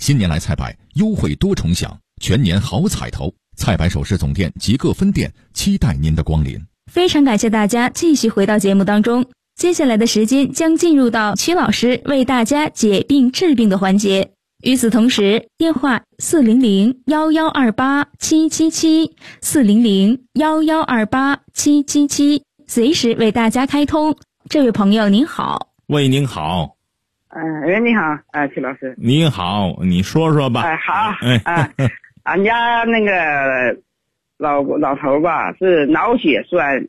新年来菜百，优惠多重享，全年好彩头。菜百首饰总店及各分店期待您的光临。 非常感谢大家继续回到节目当中，接下来的时间将进入到曲老师为大家解病治病的环节。与此同时，电话400-1128-777，400-1128-777，随时为大家开通。这位朋友您好。 喂，您好。 你好，曲老师。 你好，你说说吧。 好，俺家那个老头吧是脑血栓，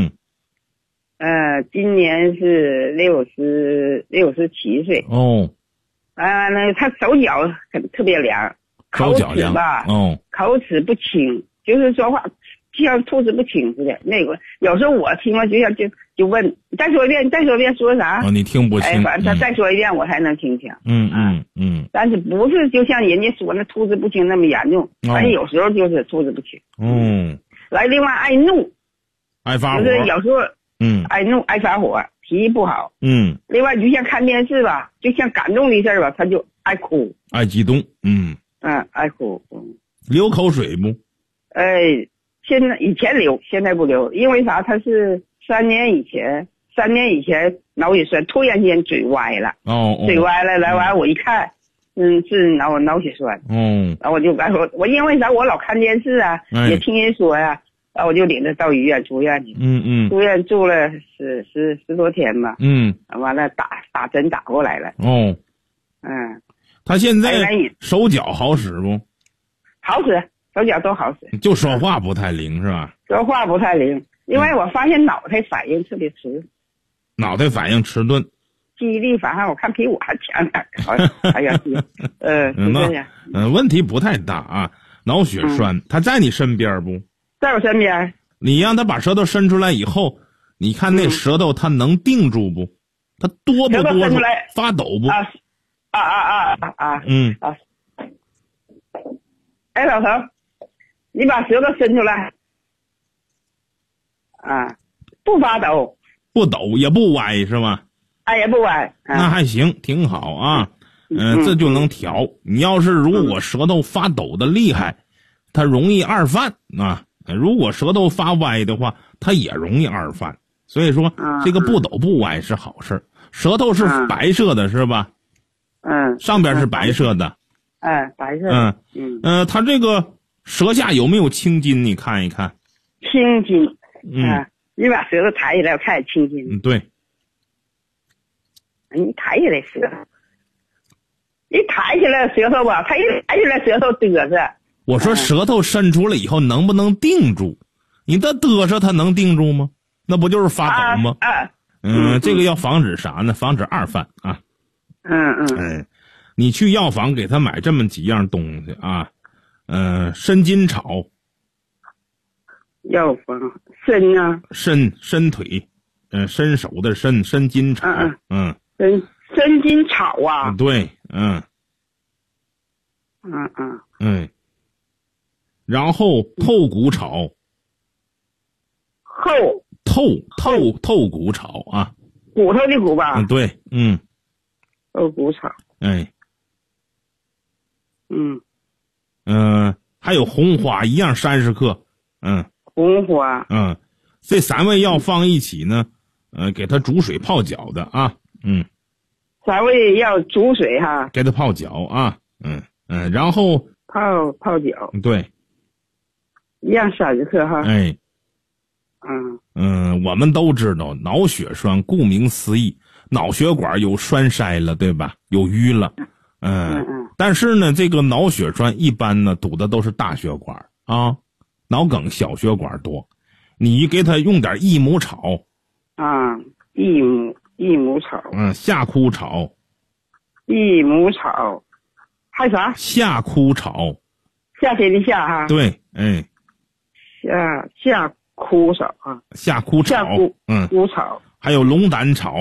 今年是67岁。 哦， 那他手脚特别凉，口齿吧，口齿不清，就是说话就像吐字不清似的。那个有时候我听了就问，再说一遍说啥？ 你听不清。 反正他再说一遍我才能听清。但是不是就像人家说那吐字不清那么严重，反正有时候就是吐字不清。另外爱怒， 爱发火， 就是有时候爱怒爱发火，脾气不好。另外就像看电视吧，就像感动的事儿吧，他就爱哭， 爱激动。 爱哭。 流口水不？ 以前流，现在不流，因为啥？他是3年以前脑血栓，突然间嘴歪了。嘴歪了，来完我一看，是脑血栓。然后我就说，我因为啥？我老看电视啊，也听人说呀，然后我就领着到医院住院去。住院住了十多天吧。完了打针打过来了。 他现在手脚好使不？ 好使，手脚都好使， 就说话不太灵是吧？ 说话不太灵，因为我发现脑袋反应特别迟。脑袋反应迟钝，记忆力反正我看比我还强点。哎呀，是这样。 问题不太大啊。脑血栓，他在你身边不？ 在我身边。 你让他把舌头伸出来以后，你看那舌头他能定住不？他哆不哆嗦？发抖不？老头，你把舌头伸出来。不发抖。不抖也不歪是吧？ 也不歪。 那还行，挺好啊。这就能调。你要是如果舌头发抖的厉害，它容易二犯啊。如果舌头发歪的话，它也容易二犯。所以说，这个不抖不歪是好事。舌头是白色的是吧？上边是白色的。 白色的。 它这个舌下有没有青筋？你看一看。 青筋。你把舌头抬起来，我看青筋。 对。 你抬起来舌头，一抬起来舌头吧，他一抬起来舌头嘚瑟。 我说舌头伸出来以后能不能定住？你的嘚瑟它能定住吗？那不就是发抖吗？这个要防止啥呢？防止二犯啊。你去药房给他买这么几样东西啊。参筋草。 药房参啊， 伸腿，伸手的参筋草。 参筋草啊。 对。然后透骨草。透骨草啊。 骨头的骨吧。 对。 透骨草。 还有红花一样30克。 红花。 这3味药放一起呢，给它煮水泡脚的啊。 3味药煮水哈。 给它泡脚啊。然后泡脚。 对。 一样30克哈。 我们都知道脑血栓，顾名思义，脑血管有栓塞了，对吧？有淤了。但是呢，这个脑血栓一般呢堵的都是大血管啊。脑梗小血管多，你给他用点益母草。 益母草。 夏枯草。 益母草。还啥？ 夏枯草。 夏天的夏哈。 对。 夏枯草啊。 夏枯草。 枯草。 还有龙胆草。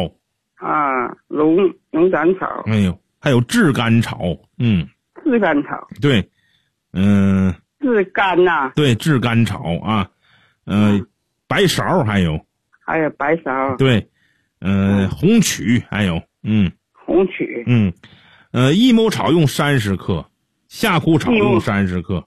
龙胆草。 还有炙甘草。 炙甘草。 对。 炙甘呐。 对，炙甘草啊。白芍还有白芍。 对。红曲还有。 红曲。 益母草用30克，夏枯草用30克，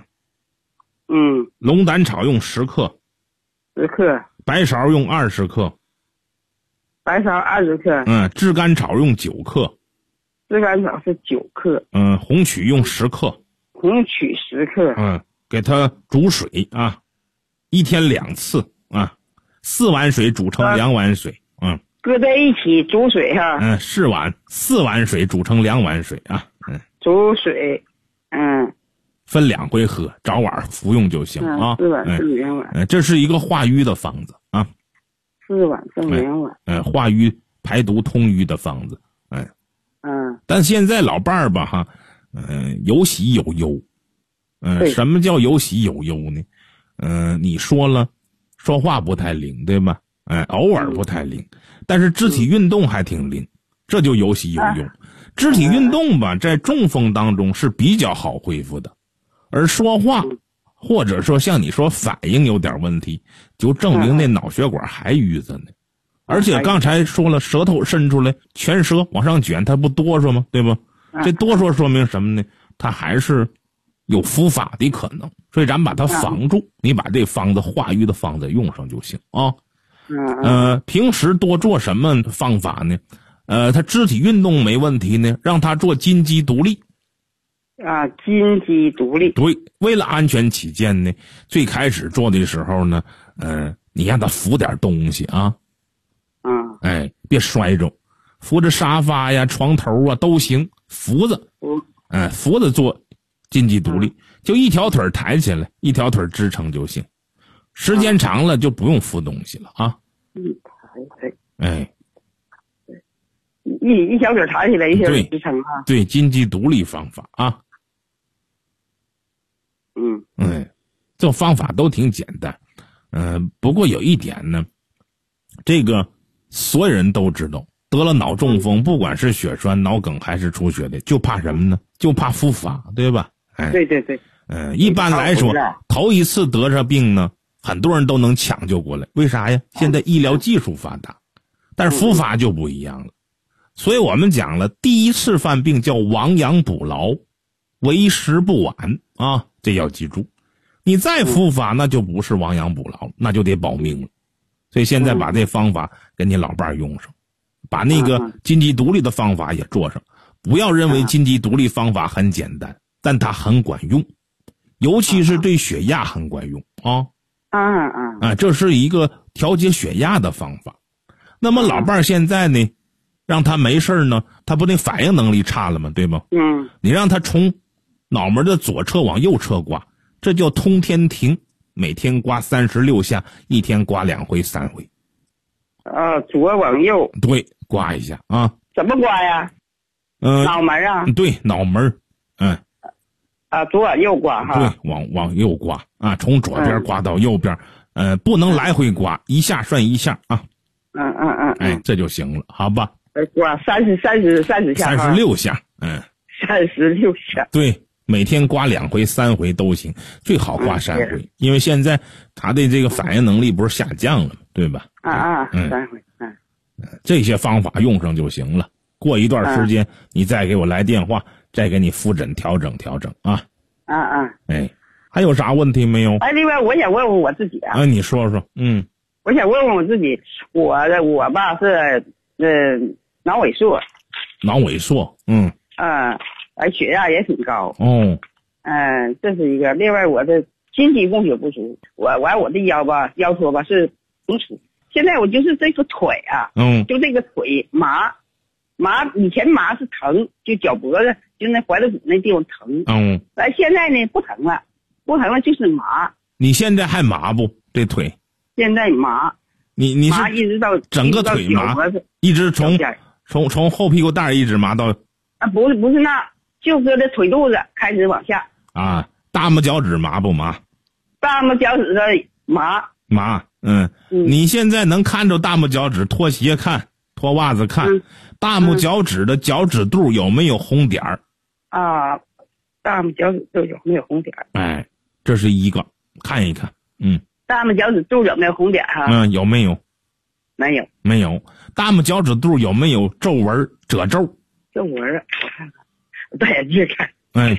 龙胆草用10克 ，10克， 白芍用20克， 白芍20克， 炙甘草用9克， 炙甘草是9克， 红曲用10克， 红曲10克， 给它煮水啊，1天2次啊，4碗水煮成2碗水， 搁在一起煮水哈 ，4碗水煮成2碗水啊， 煮水， 分2回喝，早晚服用就行啊。 4碗剩2碗， 这是一个化瘀的方子啊。 4碗剩2碗， 化瘀排毒通瘀的方子，但现在老伴儿吧哈，有喜有忧，什么叫有喜有忧呢？你说了，说话不太灵，对吧？偶尔不太灵，但是肢体运动还挺灵，这就有喜有忧。肢体运动吧，在中风当中是比较好恢复的，而说话或者说像你说反应有点问题，就证明那脑血管还淤着呢。而且刚才说了，舌头伸出来，全舌往上卷，它不哆嗦吗？对吧？这哆嗦说明什么呢？它还是有复发的可能，所以咱把它防住，你把这方子化瘀的方子用上就行啊。平时多做什么方法呢？他肢体运动没问题呢，让他做金鸡独立。 金鸡独立。 对，为了安全起见呢，最开始做的时候呢，你让他扶点东西啊。别摔着，扶着沙发呀、床头啊都行，扶着。扶着做金鸡独立，就一条腿抬起来，一条腿支撑就行。时间长了就不用扶东西了啊。 一条腿抬起来，一条腿支撑啊。 对，金鸡独立方法啊。这方法都挺简单。不过有一点呢，这个所有人都知道，得了脑中风，不管是血栓、脑梗还是出血的，就怕什么呢？就怕复发，对吧？ 对。 一般来说，头一次得这病呢，很多人都能抢救过来。为啥呀？现在医疗技术发达，但是复发就不一样了。所以我们讲了，第一次犯病叫亡羊补牢，为时不晚啊，这要记住。你再复发，那就不是亡羊补牢，那就得保命了。所以现在把这方法给你老伴儿用上，把那个金鸡独立的方法也做上。不要认为金鸡独立方法很简单，但它很管用，尤其是对血压很管用啊。这是一个调节血压的方法。那么老伴儿现在呢，让他没事呢，他不得反应能力差了吗？对吧？你让他从脑门的左侧往右侧刮，这叫通天庭，每天刮36下，一天刮2回3回。 左往右。 对，刮一下啊。 怎么刮呀？脑门啊。 对，脑门。 左往右刮哈。 对，往右刮啊，从左边刮到右边，不能来回刮，一下算一下啊。这就行了，好吧？ 刮30下。 36下。 36下。 对。每天刮2回3回都行，最好刮3回，因为现在他的这个反应能力不是下降了吗？对吧 ？3回。 这些方法用上就行了。过一段时间你再给我来电话，再给你复诊调整啊。还有啥问题没有？ 另外我想问问我自己啊。 你说说。 我想问问我自己，我吧是脑萎缩。 脑萎缩。 血压也挺高。这是一个。另外我的心肌供血不足，我的腰托吧是不舒服。现在我就是这个腿啊，就这个腿麻，以前麻是疼，就脚脖子就那踝子骨那地方疼。现在呢不疼了就是麻。你现在还麻不？这腿？现在麻。你是一直到整个腿麻，一直从后屁股蛋一直麻到。不是那。就搁这腿肚子开始往下大拇脚趾麻不麻？大拇脚趾的麻。你现在能看着大拇脚趾，脱鞋看，脱袜子看，大拇脚趾的脚趾肚有没有红点儿？大拇脚趾肚有没有红点儿？这是一个，看一看。大拇脚趾肚有没有红点哈？有没有？没有。大拇脚趾肚有没有皱纹、褶皱？ 这我看看，戴眼镜看。 哎，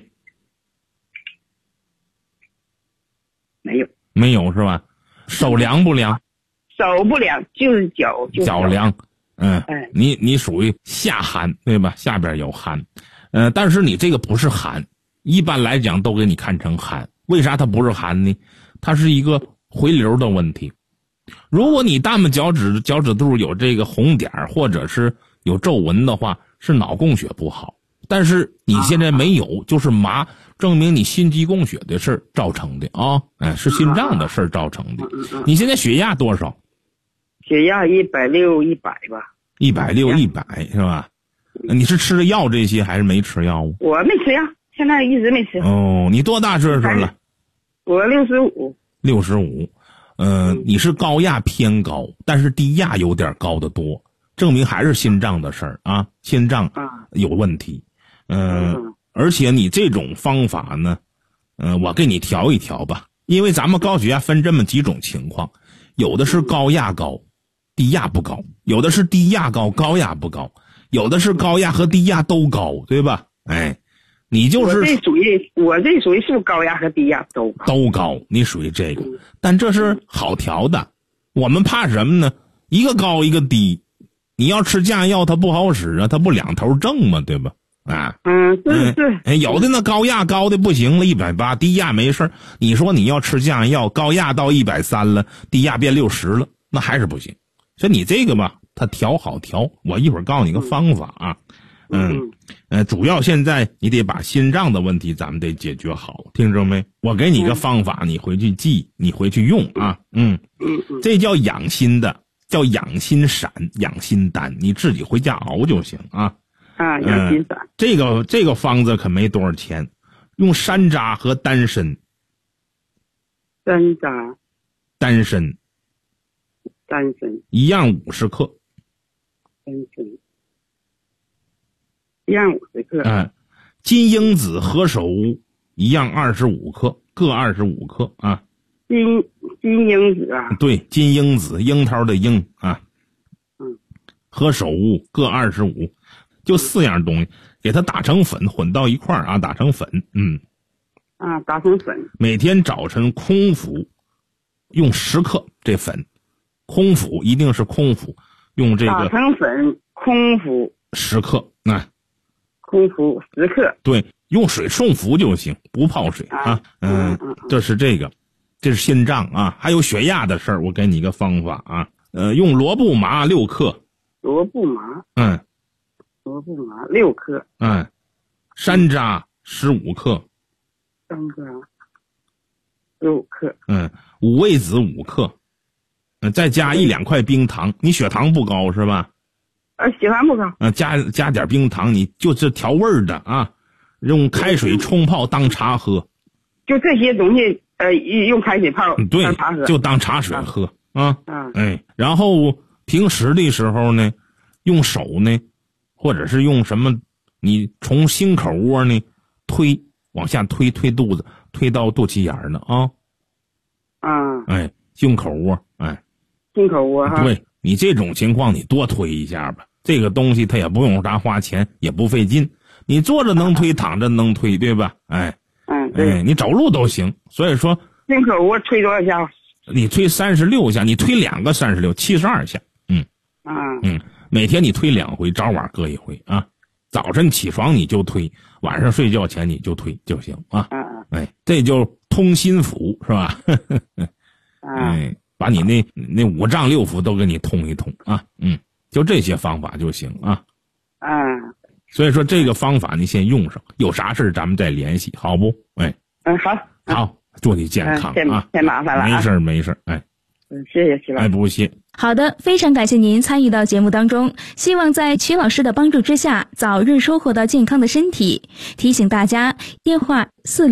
没有是吧？手凉不凉？ 手不凉，就是脚凉。你属于下寒对吧？下边有寒，但是你这个不是寒，一般来讲都给你看成寒。为啥它不是寒呢？它是一个回流的问题。如果你大拇脚趾肚有这个红点或者是有皱纹的话，是脑供血不好。但是你现在没有，就是麻，证明你心肌供血的事儿造成的啊，是心脏的事儿造成的。你现在血压多少？ 血压160、100吧。 160、100是吧？你是吃了药这些还是没吃药？ 我没吃药，现在一直没吃。 哦，你多大岁数了？ 我65。 65，你是高压偏高，但是低压有点高得多，证明还是心脏的事儿啊，心脏有问题。而且你这种方法呢，我给你调一调吧，因为咱们高血压分这么几种情况，有的是高压高，低压不高；有的是低压高，高压不高；有的是高压和低压都高，对吧？哎，你就是我这属于是不是高压和低压都高，你属于这个，但这是好调的。我们怕什么呢？一个高一个低，你要吃降压药它不好使啊，它不两头正吗？对吧？对，有的那高压高的不行了，180，低压没事。你说你要吃降压药，高压到130了，低压变60了，那还是不行。所以你这个吧，它调好调，我一会儿告诉你个方法啊。主要现在你得把心脏的问题咱们得解决好，听着没？我给你个方法，你回去记，你回去用啊。这叫养心的，叫养心散、养心丹，你自己回家熬就行啊。 养心散。 这个方子可没多少钱，用山楂和丹参。丹参一样50克。 丹参一样50克。 金樱子、何首乌一样25克，各25克啊。 金樱子啊。 对，金樱子，樱桃的樱啊。何首乌各25，就4样东西，给它打成粉，混到一块儿啊，打成粉。 打成粉。 每天早晨空腹用10克这粉，空腹一定是空腹，用这个打成粉，空腹 10克。 空腹10克。 对，用水冲服就行，不泡水啊。这是这个，这是心脏啊。还有血压的事儿，我给你一个方法啊。用罗布麻6克。 罗布麻6克。 山楂15克。 山楂6克。 五味子5克。再加1-2块冰糖。你血糖不高是吧？ 血糖不高。 加点冰糖，你就是调味儿的啊。用开水冲泡当茶喝。 就这些东西，用开水泡当茶喝。 对，就当茶水喝啊。然后平时的时候呢，用手呢，或者是用什么，你从心口窝呢往下推肚子，推到肚脐眼呢啊。胸口窝。 心口窝哈。 对，你这种情况你多推一下吧，这个东西它也不用啥花钱，也不费劲，你坐着能推，躺着能推，对吧？ 对， 你走路都行。所以说心口窝推多少下？ 你推36下，你推2个36，72下。每天你推2回，早晚各1回啊。早晨起床你就推，晚上睡觉前你就推就行啊。这就通心腑是吧？把你那5脏6腑都给你通一通啊。就这些方法就行啊。所以说这个方法你先用上，有啥事咱们再联系，好不？好，祝你健康啊！ 太麻烦了啊。 没事。 谢谢徐老师。 不谢。 好的，非常感谢您参与到节目当中，希望在曲老师的帮助之下，早日收获到健康的身体。提醒大家，电话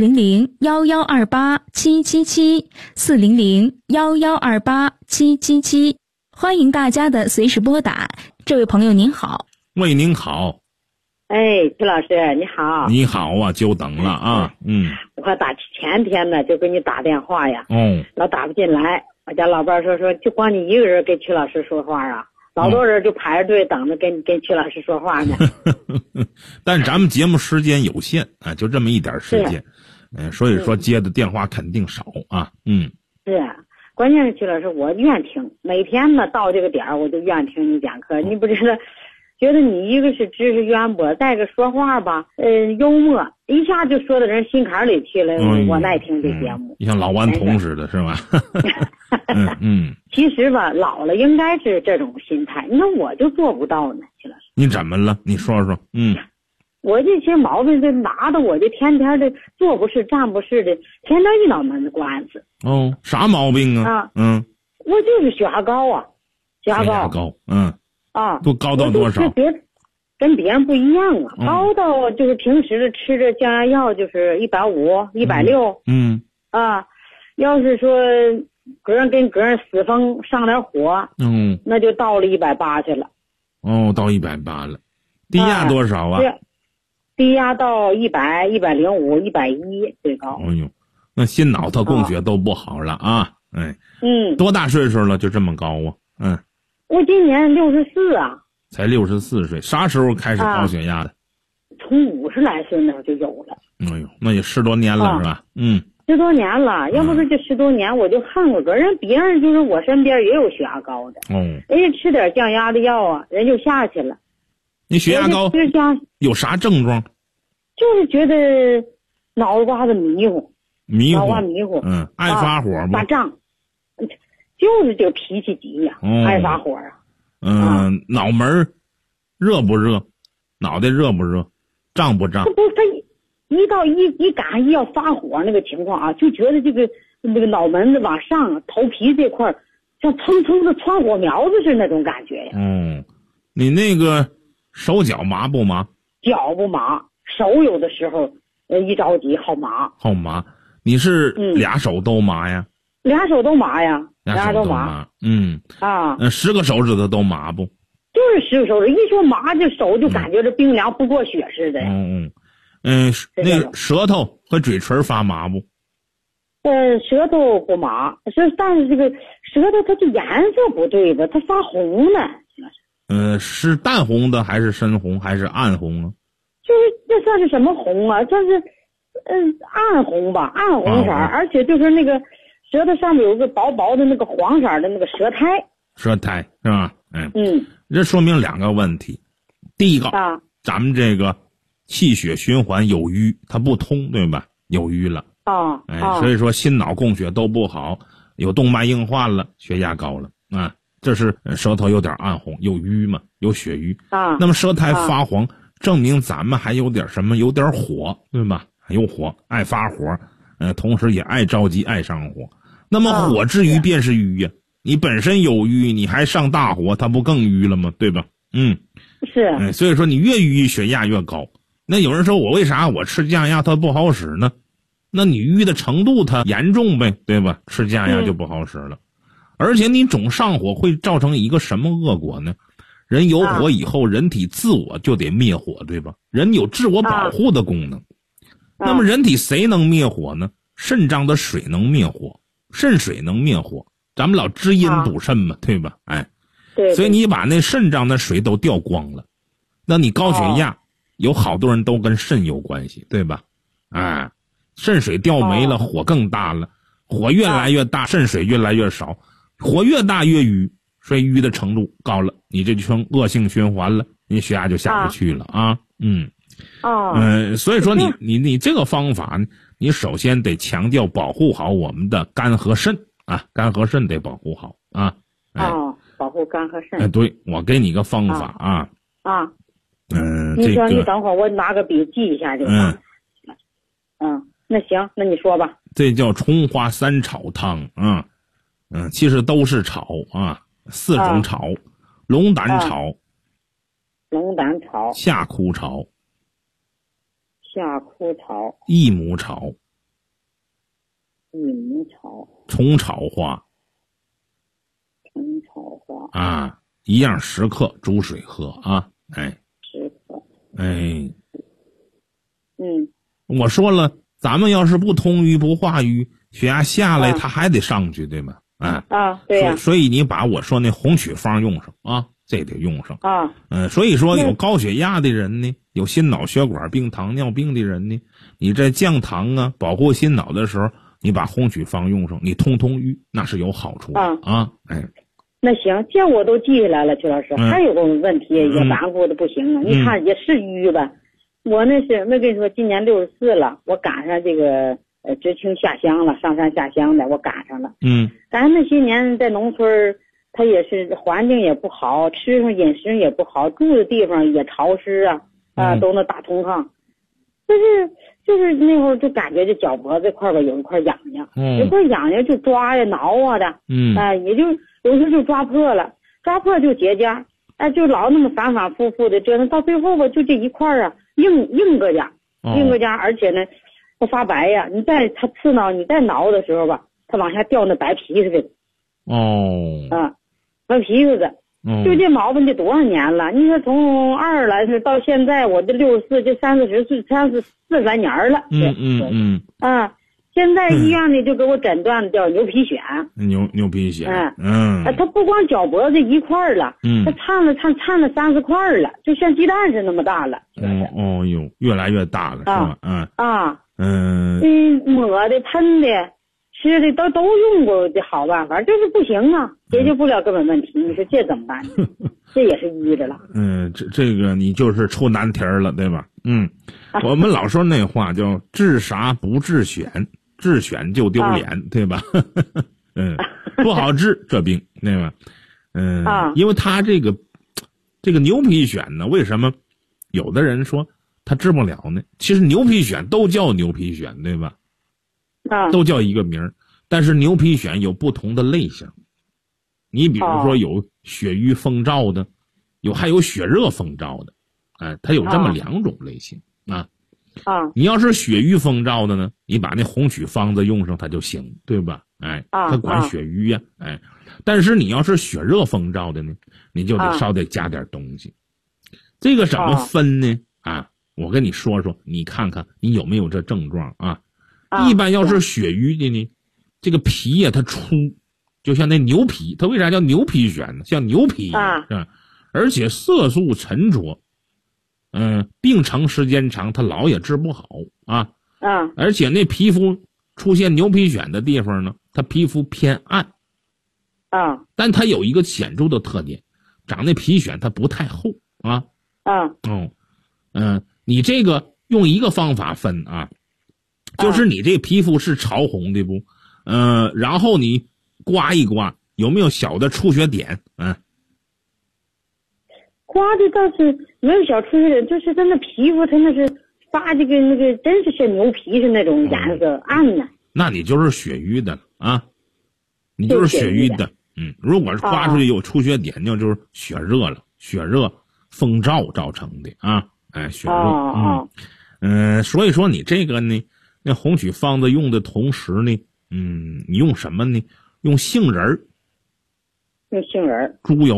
400-1128-777，400-1128-777，欢迎大家的随时拨打。这位朋友您好。 喂，您好。 曲老师你好。 你好啊，久等了啊。 我前天呢就给你打电话呀，老打不进来。我家老伴说就光你一个人给曲老师说话啊。 老多人就排着队等着跟曲老师说话呢。 但咱们节目时间有限啊，就这么一点时间，所以说接的电话肯定少啊。 是啊，关键是曲老师，我愿听，每天呢到这个点儿我就愿听你讲课。你不知道，觉得你一个是知识渊博，再一个说话吧，幽默，一下就说到人心坎里去了。我爱听这节目， 像老顽童似的，是吧？ 其实吧，老了应该是这种心态，那我就做不到呢，曲老师。 你怎么了？你说说。 我这些毛病就拿的我就天天的坐不是站不是的，天天一脑门子官司。 啥毛病啊？ 我就是血压高啊，血压高。 都高到多少？ 跟别人不一样啊，高到就是平时的吃的降压药就是150、160。要是说个人跟个人死风上点火，那就到了180了。 到180了。低压多少啊？ 低压到100、105、110最高。 那心脑它供血都不好了啊！多大岁数了就这么高啊？ 我今年64啊。 才64岁，啥时候开始高血压的？ 从50来岁那就有了。 那也10多年了是吧 ？10多年了，要不是这10多年，我就恨过个人，别人就是我身边也有血压高的，人家吃点降压的药啊，人就下去了。 你血压高有啥症状？ 就是觉得脑子瓜子迷糊，脑瓜迷糊， 爱发火吗？ 发胀，就是这个脾气急呀，爱发火啊。 脑门热不热？脑袋热不热？胀不胀？ 他一到一赶一要发火那个情况啊，就觉得这个脑门子往上，头皮这块像蹭蹭的窜火苗子似的那种感觉呀。 你那个手脚麻不麻？ 脚不麻，手有的时候一着急好麻。 你是俩手都麻呀？ 俩手都麻呀，俩手都麻。 10个手指头都麻不？ 就是10个手指，一说麻，这手就感觉这冰凉不过血似的。 那舌头和嘴唇发麻不？ 舌头不麻，但是这个舌头它这颜色不对吧？它发红呢。 是淡红的还是深红还是暗红啊？ 就是这算是什么红啊？算是暗红吧，暗红色，而且就是那个舌头上面有个薄薄的那个黄色的那个舌苔是吧？这说明2个问题。第一个，咱们这个气血循环有瘀，它不通，对吧？有瘀了所以说心脑供血都不好，有动脉硬化了，血压高了这是舌头有点暗红，有瘀嘛，有血瘀那么舌苔发黄，证明咱们还有点什么，有点火，对吧？有火，爱发火，同时也爱着急，爱上火。那么火之余便是瘀呀，你本身有瘀，你还上大火，它不更瘀了吗？对吧？ 是。 所以说你越瘀血压越高。那有人说我为啥我吃降压它不好使呢？那你瘀的程度它严重呗，对吧？吃降压就不好使了。而且你总上火会造成一个什么恶果呢？人有火以后，人体自我就得灭火，对吧？人有自我保护的功能。那么人体谁能灭火呢？肾脏的水能灭火，肾水能灭火。咱们老滋阴补肾嘛，对吧？ 对。 所以你把那肾脏的水都掉光了，那你高血压有好多人都跟肾有关系，对吧？肾水掉没了，火更大了，火越来越大，肾水越来越少，火越大越瘀，所以瘀的程度高了，你这就成恶性循环了，你血压就下不去了所以说你这个方法，你首先得强调保护好我们的肝和肾肝和肾得保护好保护肝和肾。 对，我给你个方法你说你等会儿我拿个笔记一下就行。那行，那你说吧。 这叫葱花3炒汤其实都是炒4种炒：龙胆炒、夏枯炒、益母炒、虫炒花一样10克，煮水喝 10克。 我说了，咱们要是不通瘀不化瘀，血压下来它还得上去，对吗？ 对呀。 所以你把我说那红曲方用上这得用上啊。 所以说有高血压的人呢，有心脑血管病、糖尿病的人呢，你在降糖啊、保护心脑的时候，你把红曲方用上，你通郁，那是有好处的啊。哎， 那行，这我都记下来了，曲老师。还有个问题也顽固的不行啊，你看也是郁吧。我那是没跟你说，今年64了，我赶上这个知青下乡了，上山下乡的，我赶上了。赶上那些年在农村，它也是环境也不好，吃上饮食也不好，住的地方也潮湿啊，都那大通炕。就是那会儿就感觉这脚脖子这块吧有一块痒痒，有块痒痒就抓呀挠啊的，也就有时候就抓破了，抓破就结痂，就老那么反反复复的折腾，到最后吧就这一块啊硬个痂，而且呢它发白呀，它刺挠你再挠的时候吧，它往下掉那白皮似的。白皮似的。就这毛病这多少年了？你说从2来是到现在，我这64，这30岁43年了。现在医院里就给我诊断叫牛皮癣。 牛皮癣。 它不光脚脖子一块了，它颤了30块了，就像鸡蛋似的那么大了。 哟，越来越大了，是吧？ 抹的、喷的、吃的都用过的好办法，就是不行啊，解决不了根本问题。你说这怎么办呢？这也是淤着了。 这个你就是出难题了，对吧？我们老说那话叫治啥不治选，治选就丢脸，对吧？不好治这病，对吧？因为他这个牛皮癣呢，为什么有的人说他治不了呢？其实牛皮癣都叫牛皮癣，对吧？都叫一个名儿，但是牛皮癣有不同的类型。你比如说有血瘀风燥的，还有血热风燥的，它有这么2种类型你要是血瘀风燥的呢，你把那红曲方子用上它就行，对吧？它管血瘀呀，但是你要是血热风燥的呢，你就得加点东西。这个怎么分呢？我跟你说说，你看看你有没有这症状啊？一般要是血瘀的呢，这个皮呀它粗，就像那牛皮，它为啥叫牛皮癣呢？像牛皮是吧？而且色素沉着，病程时间长，它老也治不好而且那皮肤出现牛皮癣的地方呢，它皮肤偏暗但它有一个显著的特点，长那皮癣它不太厚你这个用一个方法分就是你这皮肤是潮红的不？然后你刮一刮，有没有小的出血点？ 刮的倒是没有小出血点，就是它那皮肤，它那是发这个那个，真是像牛皮是那种颜色暗呢。 那你就是血瘀的了你就是血瘀的。如果是刮出去有出血点，那就是血热了，血热风燥造成的血热。所以说你这个呢。那红曲方子用的同时呢，你用什么呢？用杏仁， 用杏仁、 猪油，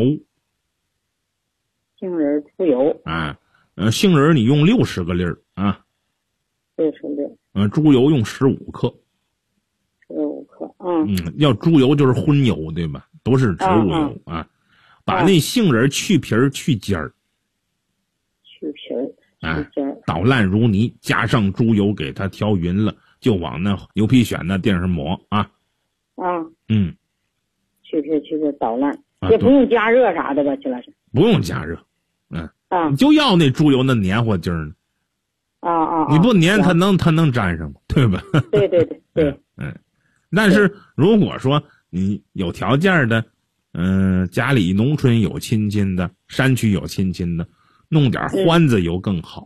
杏仁、猪油杏仁你用60个粒儿 60粒， 猪油用15克 ，15克要猪油就是荤油对吧？都是植物油把那杏仁去皮儿去尖儿， 去皮儿。 捣烂如泥，加上猪油给它调匀了，就往那牛皮癣那地上抹去皮捣烂，也不用加热啥的吧？徐老师不用加热，你就要那猪油那黏糊劲儿呢。你不粘它能粘上吗？对吧？ 对。 但是如果说你有条件的，家里农村有亲戚的，山区有亲戚的。弄点欢子油更好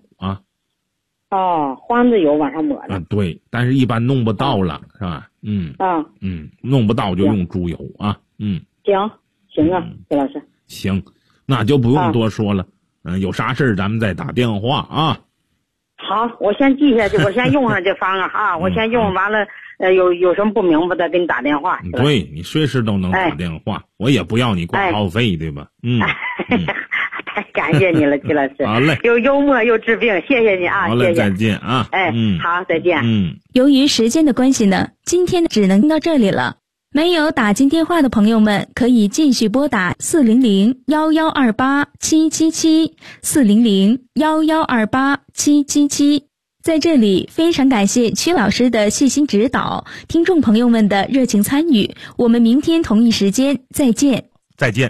欢子油往上抹了对，但是一般弄不到了是吧？弄不到就用猪油行啊，徐老师行，那就不用多说了有啥事咱们再打电话好，我先记下去，我先用上这方啊我先用完了有什么不明白的给你打电话。 对，你随时都能打电话，我也不要你挂号费对吧？ 太感谢你了，徐老师。 好嘞， 又幽默又治病，谢谢你好嘞， 谢谢。 再见好，再见。 由于时间的关系呢，今天只能到这里了。 没有打进电话的朋友们，可以继续拨打400-1128-777，400-1128-777。在这里，非常感谢曲老师的细心指导，听众朋友们的热情参与。我们明天同一时间再见。 再见。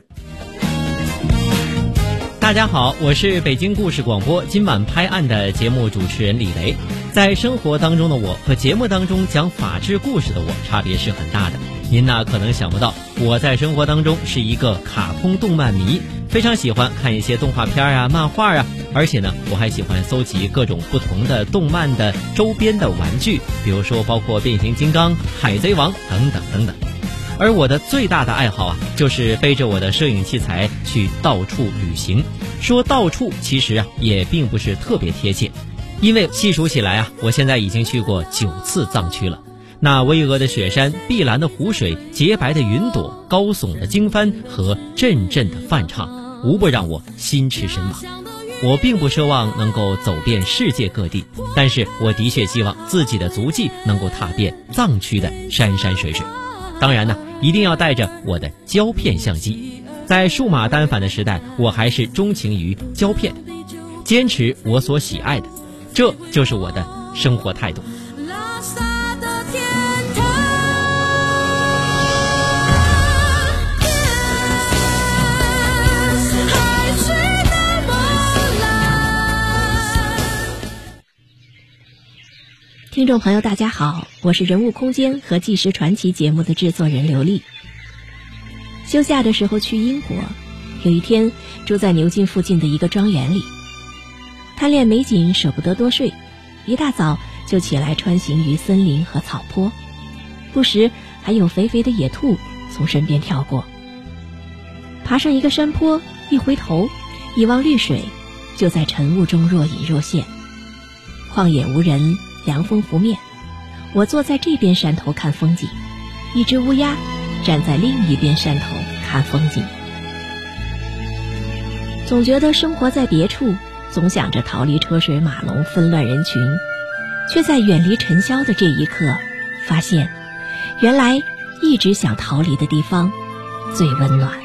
大家好，我是北京故事广播今晚拍案的节目主持人李雷。在生活当中的我和节目当中讲法治故事的我差别是很大的。您呢可能想不到，我在生活当中是一个卡通动漫迷，非常喜欢看一些动画片啊、漫画啊，而且呢我还喜欢搜集各种不同的动漫的周边的玩具，比如说包括变形金刚、海贼王等等等等。而我的最大的爱好啊，就是背着我的摄影器材去到处旅行。说到处其实啊也并不是特别贴切，因为细数起来啊，我现在已经去过9次藏区了。那巍峨的雪山、碧蓝的湖水、洁白的云朵、高耸的经幡和阵阵的梵唱，无不让我心驰神往。我并不奢望能够走遍世界各地，但是我的确希望自己的足迹能够踏遍藏区的山山水水。当然呢，一定要带着我的胶片相机。在数码单反的时代，我还是钟情于胶片，坚持我所喜爱的，这就是我的生活态度。 听众朋友大家好，我是人物空间和纪实传奇节目的制作人刘丽。休假的时候去英国，有一天住在牛津附近的一个庄园里，贪恋美景舍不得多睡，一大早就起来穿行于森林和草坡，不时还有肥肥的野兔从身边跳过。爬上一个山坡，一回头一望绿水，就在晨雾中若隐若现。旷野无人，凉风拂面，我坐在这边山头看风景，一只乌鸦站在另一边山头看风景。总觉得生活在别处，总想着逃离车水马龙纷乱人群，却在远离尘嚣的这一刻发现，原来一直想逃离的地方最温暖。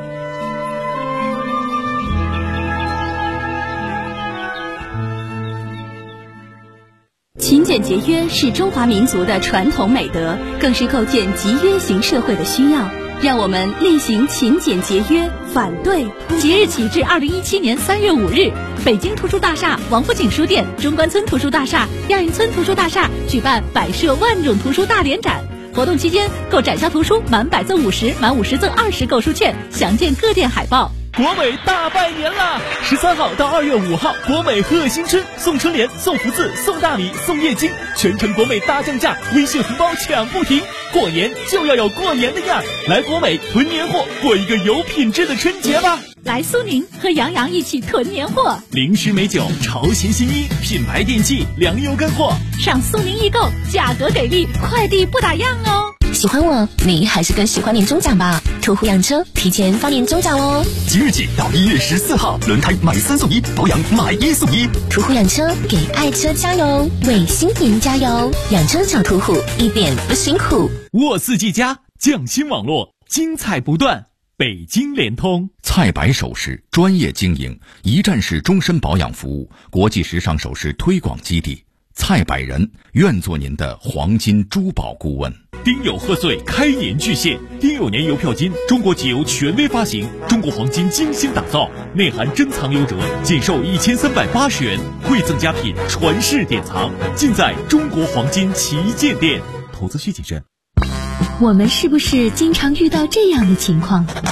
勤俭节约是中华民族的传统美德，更是构建集约型社会的需要。让我们厉行勤俭节约，反对。即日起至2017年3月5日，北京图书大厦、王府井书店、中关村图书大厦、亚运村图书大厦举办摆设万种图书大联展。活动期间，购展销图书满100赠50，满50赠20购书券，详见各店海报。 国美大拜年啦！13号到2月5号，国美贺新春，送春联、送福字、送大米、送液晶，全程国美大降价，微信红包抢不停。过年就要有过年的样，来国美囤年货，过一个有品质的春节吧！ 来苏宁和杨洋一起囤年货， 零食美酒、潮鞋新衣、品牌电器、粮油干货， 上苏宁易购，价格给力，快递不打烊哦！ 喜欢我，你还是更喜欢年终奖吧？途虎养车提前发年终奖哦！ 即日起到1月14号，轮胎买3送1，保养买1送1。 途虎养车给爱车加油，为新年加油！养车找途虎，一点不辛苦。 沃四 G 家匠心网络，精彩不断。北京联通菜百首饰专业经营，一站式终身保养服务，国际时尚首饰推广基地。菜百人愿做您的黄金珠宝顾问。 丁酉贺岁开年巨献，丁酉年邮票金，中国集邮权威发行，中国黄金精心打造，内含珍藏优折，仅售1380元，馈赠佳品，传世典藏，尽在中国黄金旗舰店。投资需谨慎。 我们是不是经常遇到这样的情况？ 儿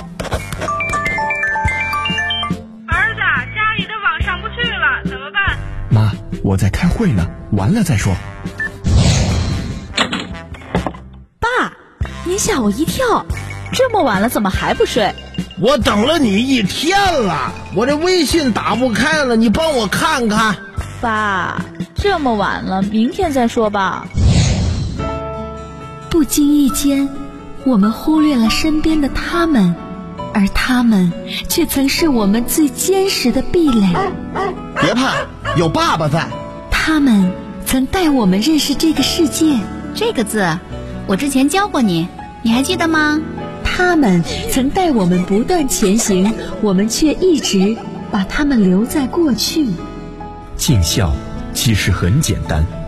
子，家里的网上不去了，怎么办？ 妈，我在开会呢，完了再说。 爸，您吓我一跳，这么晚了怎么还不睡？ 我等了你1天了，我这微信打不开了，你帮我看看。 爸，这么晚了，明天再说吧。 不经意间，我们忽略了身边的他们，而他们却曾是我们最坚实的壁垒。 别怕，有爸爸在。 他们曾带我们认识这个世界。 这个字，我之前教过你。 你还记得吗？他们曾带我们不断前行，我们却一直把他们留在过去。 尽孝其实很简单，